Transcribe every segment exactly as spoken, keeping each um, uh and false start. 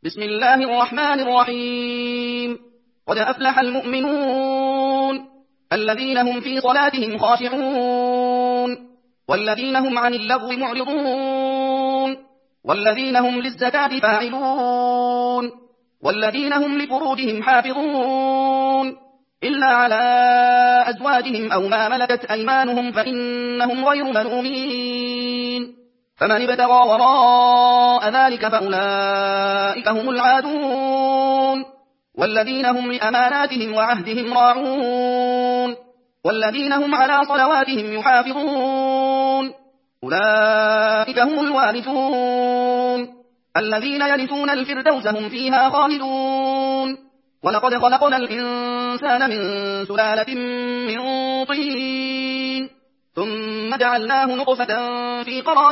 بسم الله الرحمن الرحيم. قد أفلح المؤمنون الذين هم في صلاتهم خاشعون والذين هم عن اللغو معرضون والذين هم للزكاة فاعلون والذين هم لفروجهم حافظون إلا على أزواجهم أو ما ملكت أيمانهم فإنهم غير ملومين. فمن ابتغى وراء ذلك فأولئك هم العادون والذين هم لأماناتهم وعهدهم راعون والذين هم على صلواتهم يحافظون أولئك هم الوارثون الذين يرثون الفردوس هم فيها خالدون. ولقد خلقنا الإنسان من سلالة من طين ثم جعلناه نطفة في قرار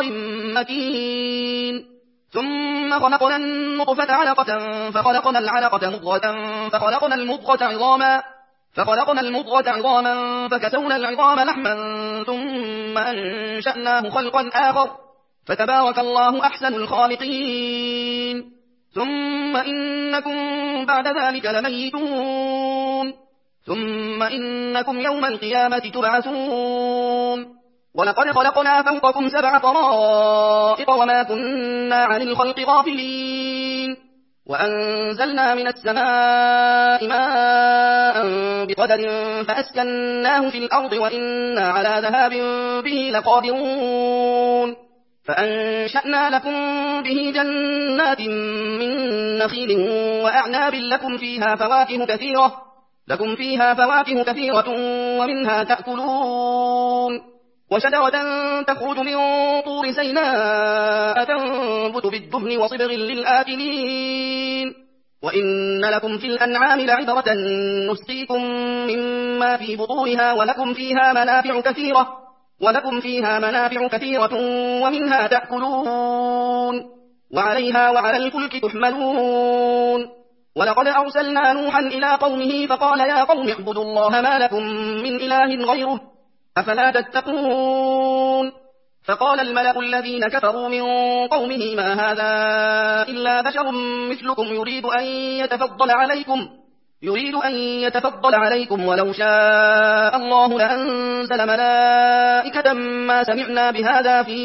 مكين ثم خلقنا النطفة علقة فخلقنا العلقة مضغة فخلقنا المضغة عظاما فخلقنا المضغة عظاما فكسونا العظام لحما ثم أنشأناه خلقا آخر فتبارك الله أحسن الخالقين. ثم إنكم بعد ذلك لميتون ثم إنكم يوم القيامة تبعثون. ولقد خلقنا فوقكم سبع طرائق وما كنا عن الخلق غافلين وأنزلنا من السماء ماء بقدر فأسكناه في الأرض وإنا على ذهاب به لقادرون. فأنشأنا لكم به جنات من نخيل وأعناب لكم فيها فواكه كثيرة لكم فيها فواكه كثيرة ومنها تأكلون. وشجرة تخرج من طور سيناء تنبت بالدهن وصبغ للآكلين. وإن لكم في الأنعام لعبرة نسقيكم مما في بطونها ولكم فيها منافع كثيرة ولكم فيها منافع كثيرة ومنها تأكلون وعليها وعلى الفلك تحملون. ولقد أرسلنا نوحا إلى قومه فقال يا قوم اعبدوا الله ما لكم من إله غيره أفلا تتقون. فقال الملأ الذين كفروا من قومه ما هذا إلا بشر مثلكم يريد أن يتفضل عليكم يريد أن يتفضل عليكم ولو شاء الله لأنزل ملائكة ما سمعنا بهذا في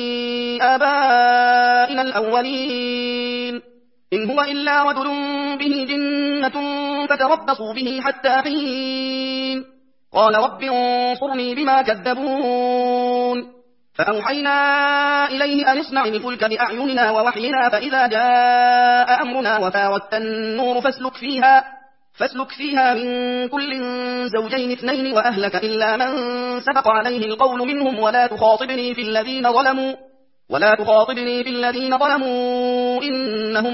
آبائنا الأولين إن هو إلا رجل به جنة فتربصوا به حتى حين. قال رب انصرني بما كذبون. فأوحينا إليه أن اصنع الفلك بأعيننا ووحينا فإذا جاء أمرنا وفاردت النور فاسلك فيها فاسلك فيها من كل زوجين اثنين وأهلك إلا من سبق عليه القول منهم ولا تخاطبني في الذين ظلموا ولا تخاطبني في الذين ظلموا إنهم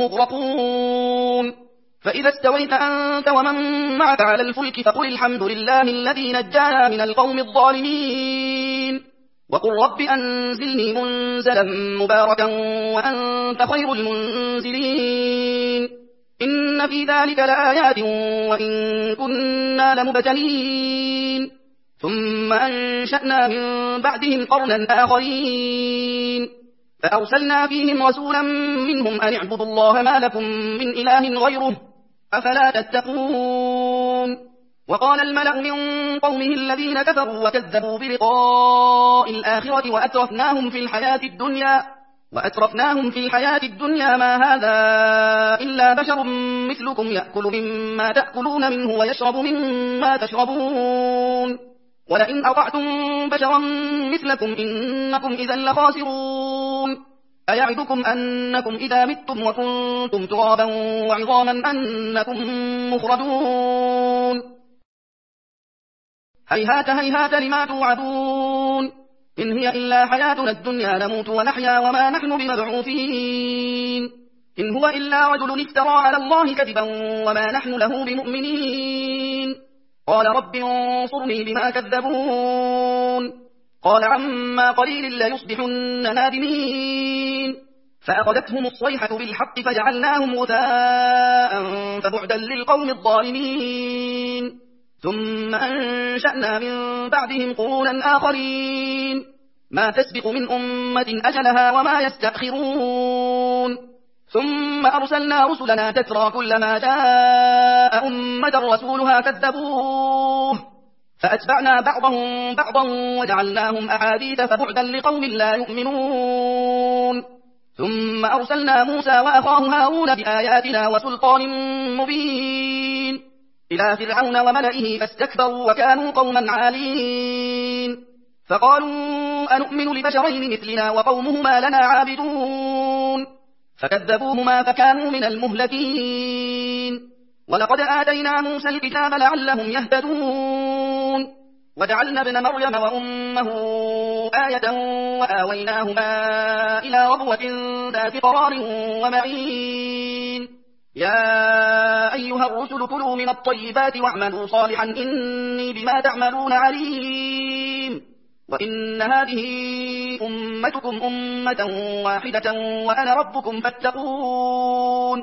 مغرقون. فإذا استويت أنت ومن معك على الفلك فقل الحمد لله الذي نجانا من القوم الظالمين وقل رب أنزلني منزلا مباركا وأنت خير المنزلين. إن في ذلك لآيات وإن كنا لمبتلين. ثم أنشأنا من بعدهم قرنا آخرين فأرسلنا فيهم رسولا منهم أن اعبدوا الله ما لكم من إله غيره أفلا تتقون. وقال الملأ من قومه الذين كفروا وكذبوا بلقاء الآخرة وأترفناهم في الحياة الدنيا وأترفناهم في الحياة الدنيا ما هذا إلا بشر مثلكم يأكل مما تأكلون منه ويشرب مما تشربون ولئن أطعتم بشرا مثلكم إنكم إذا لخاسرون. أيعدكم أنكم إذا متم وكنتم ترابا وعظاما أنكم مخرجون. هيهات هيهات لما توعدون إن هي إلا حياتنا الدنيا نموت ونحيا وما نحن بمبعوثين. إن هو إلا رجل افترى على الله كذبا وما نحن له بمؤمنين. قال رب انصرني بما كذبون. قال عما قليل ليصبحن نادمين. فأخذتهم الصيحة بالحق فجعلناهم غثاء فبعدا للقوم الظالمين. ثم أنشأنا من بعدهم قرونا آخرين ما تسبق من أمة أجلها وما يستأخرون. ثم أرسلنا رسلنا تترى كلما جاء أمة رسولها كذبوه فأتبعنا بعضهم بعضا وجعلناهم أحاديث فبعدا لقوم لا يؤمنون ثم أرسلنا موسى وأخاه هارون بآياتنا وسلطان مبين إلى فرعون وملئه فاستكبروا وكانوا قوما عالين فقالوا أنؤمن لبشرين مثلنا وقومهما لنا عابدون فكذبوهما فكانوا من المهلكين ولقد آتينا موسى الكتاب لعلهم يهتدون وجعلنا ابن مريم وأمه آية وآويناهما إلى ربوة ذات قرار ومعين يا أيها الرسل كلوا من الطيبات واعملوا صالحا إني بما تعملون عليم وإن هذه أمتكم أمة واحدة وأنا ربكم فاتقون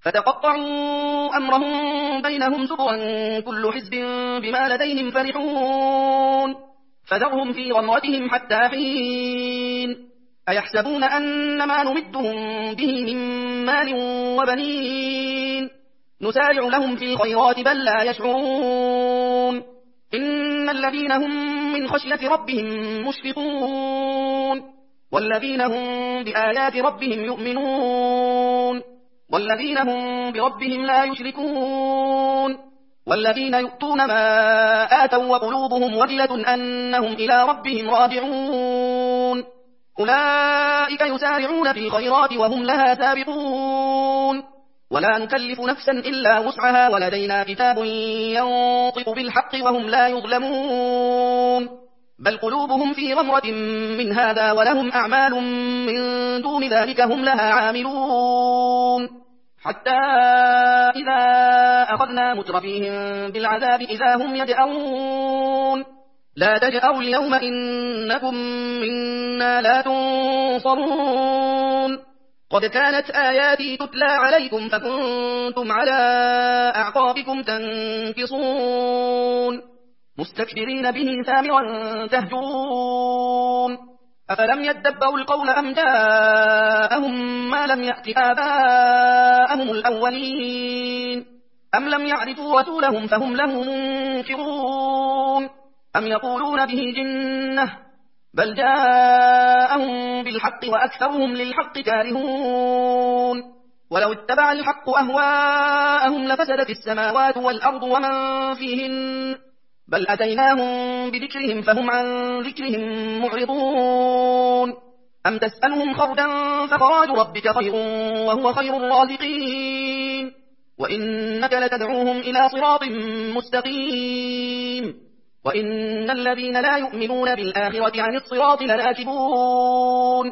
فتقطعوا أمرهم بينهم زبرا كل حزب بما لديهم فرحون فذرهم في غمرتهم حتى حين أيحسبون أن ما نمدهم به من مال وبنين نسارع لهم في الخيرات بل لا يشعرون إن الذين هم من خشية ربهم مشفقون والذين هم بآيات ربهم يؤمنون والذين هم بربهم لا يشركون والذين يؤتون ما آتوا وقلوبهم وجلة أنهم إلى ربهم راجعون أولئك يسارعون في الخيرات وهم لها سابقون ولا نكلف نفسا إلا وسعها ولدينا كتاب ينطق بالحق وهم لا يظلمون بل قلوبهم في غمرة من هذا ولهم أعمال من دون ذلك هم لها عاملون حتى إذا أخذنا مترفيهم بالعذاب إذا هم يجأرون لا تجأروا اليوم إنكم منا لا تنصرون قد كانت آياتي تتلى عليكم فكنتم على أعقابكم تنكصون مستكبرين به سامرا تهجرون أفلم يدبروا القول أم جاءهم ما لم يأت آباءهم الأولين أم لم يعرفوا رسولهم فهم له منكرون أم يقولون به جنة بل جاءهم بالحق وأكثرهم للحق كارهون ولو اتبع الحق أهواءهم لفسدت السماوات والأرض ومن فيهن بل أتيناهم بذكرهم فهم عن ذكرهم معرضون أم تسألهم خردا فخراج ربك خير وهو خير الرازقين وإنك لتدعوهم إلى صراط مستقيم وإن الذين لا يؤمنون بالآخرة عن الصراط لناكبون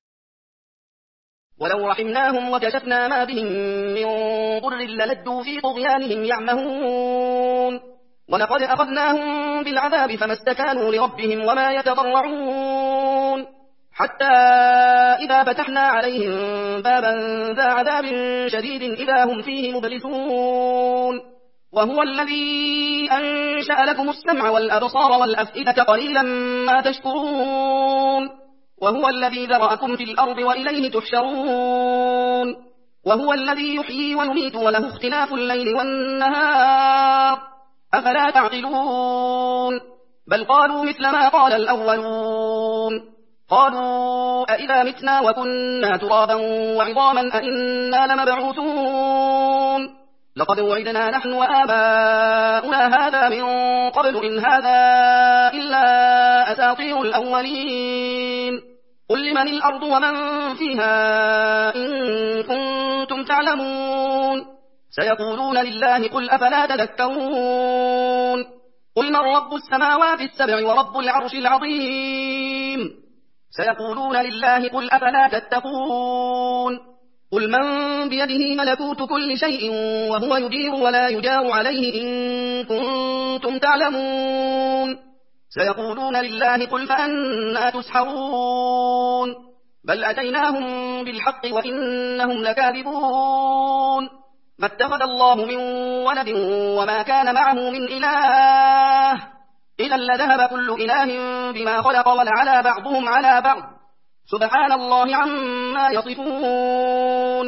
ولو رحمناهم وكشفنا ما بهم من ضر للجوا في طغيانهم يعمهون ولقد أخذناهم بالعذاب فما استكانوا لربهم وما يتضرعون حتى إذا فتحنا عليهم بابا ذا عذاب شديد إذا هم فيه مبلسون وهو الذي أنشأ لكم السمع والأبصار والأفئدة قليلا ما تشكرون وهو الذي ذرأكم في الأرض وإليه تحشرون وهو الذي يحيي ويميت وله اختلاف الليل والنهار أفلا تعقلون بل قالوا مثل ما قال الأولون قالوا أئذا متنا وكنا ترابا وعظاما أئنا لمبعوثون لقد وعدنا نحن وآباؤنا هذا من قبل إن هذا إلا أساطير الأولين قل لمن الأرض ومن فيها إن كنتم تعلمون سيقولون لله قل أفلا تذكرون قل من رب السماوات السبع ورب العرش العظيم سيقولون لله قل أفلا تتقون قل من بيده ملكوت كل شيء وهو يجير ولا يجار عليه إن كنتم تعلمون سيقولون لله قل فأنى تسحرون بل أتيناهم بالحق وإنهم لكاذبون ما اتخذ الله من ولد وما كان معه من إله إذا لذهب كل إله بما خلق ولعلى بعضهم على بعض سبحان الله عما يصفون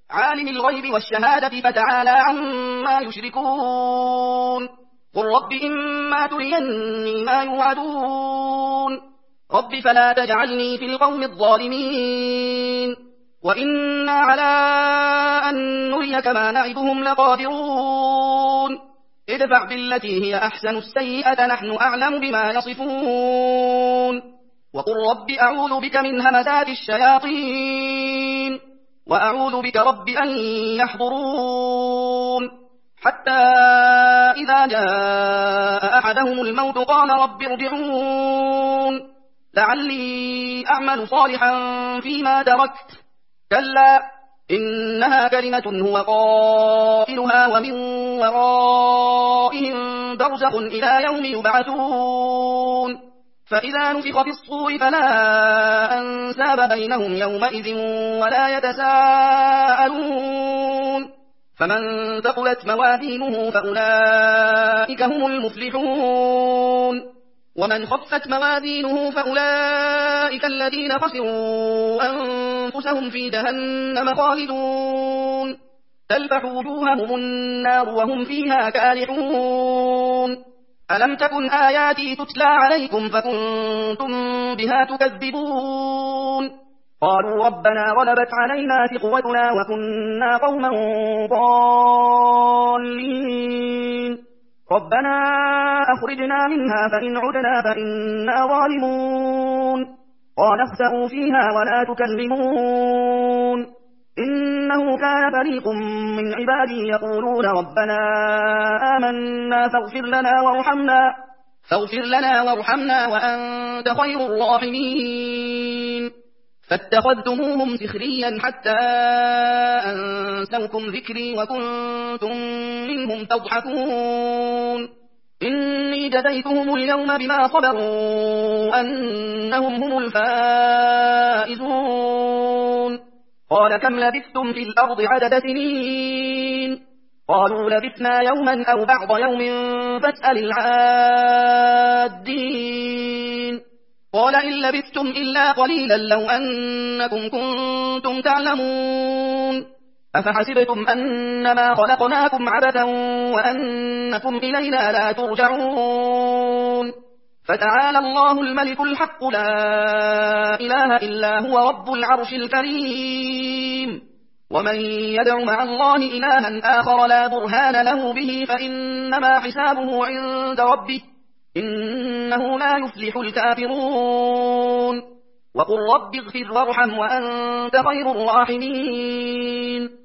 عالم الغيب والشهادة فتعالى عما يشركون قل رب إما تريني ما يوعدون رب فلا تجعلني في القوم الظالمين وإنا على أن نريك ما نعدهم لقادرون ادفع بالتي هي أحسن السيئة نحن أعلم بما يصفون وقل رب أعوذ بك من همزات الشياطين وأعوذ بك رب أن يحضرون حتى إذا جاء أحدهم الموت قال رب ارجعون لعلي أعمل صالحا فيما تركت كلا إنها كلمة هو قائلها ومن ورائهم برزخ إلى يوم يبعثون فإذا نفخ في الصور فلا أنساب بينهم يومئذ ولا يتساءلون فمن ثقلت موازينه فأولئك هم المفلحون ومن خفت موازينه فأولئك الذين خسروا أنفسهم في جهنم خالدون تلفح وجوههم النار وهم فيها كالحون ألم تكن آياتي تتلى عليكم فكنتم بها تكذبون قالوا ربنا غلبت علينا شقوتنا وكنا قوما ضالين ربنا أخرجنا منها فإن عدنا فإنا ظالمون قال اخسئوا فيها ولا تكلمون إنه كان فريق من عبادي يقولون ربنا آمنا فاغفر لنا وارحمنا فاغفر لنا وارحمنا وأنت خير الراحمين فاتخذتموهم سخريا حتى أنسوكم ذكري وكنتم منهم تضحكون إني جزيتهم اليوم بما صبروا أنهم هم الفائزون قال كم لبثتم في الأرض عدد سنين قالوا لبثنا يوما أو بعض يوم فاسأل العادين قال إن لبثتم إلا قليلا لو أنكم كنتم تعلمون أفحسبتم أنما خلقناكم عبثا وأنكم إلينا لا ترجعون فتعالى الله الملك الحق لا إله إلا هو رب العرش الكريم ومن يدع مع الله إلها آخر لا برهان له به فإنما حسابه عند ربه إنه لا يفلح الكافرون وقل رب اغفر وارحم وأنت خير الراحمين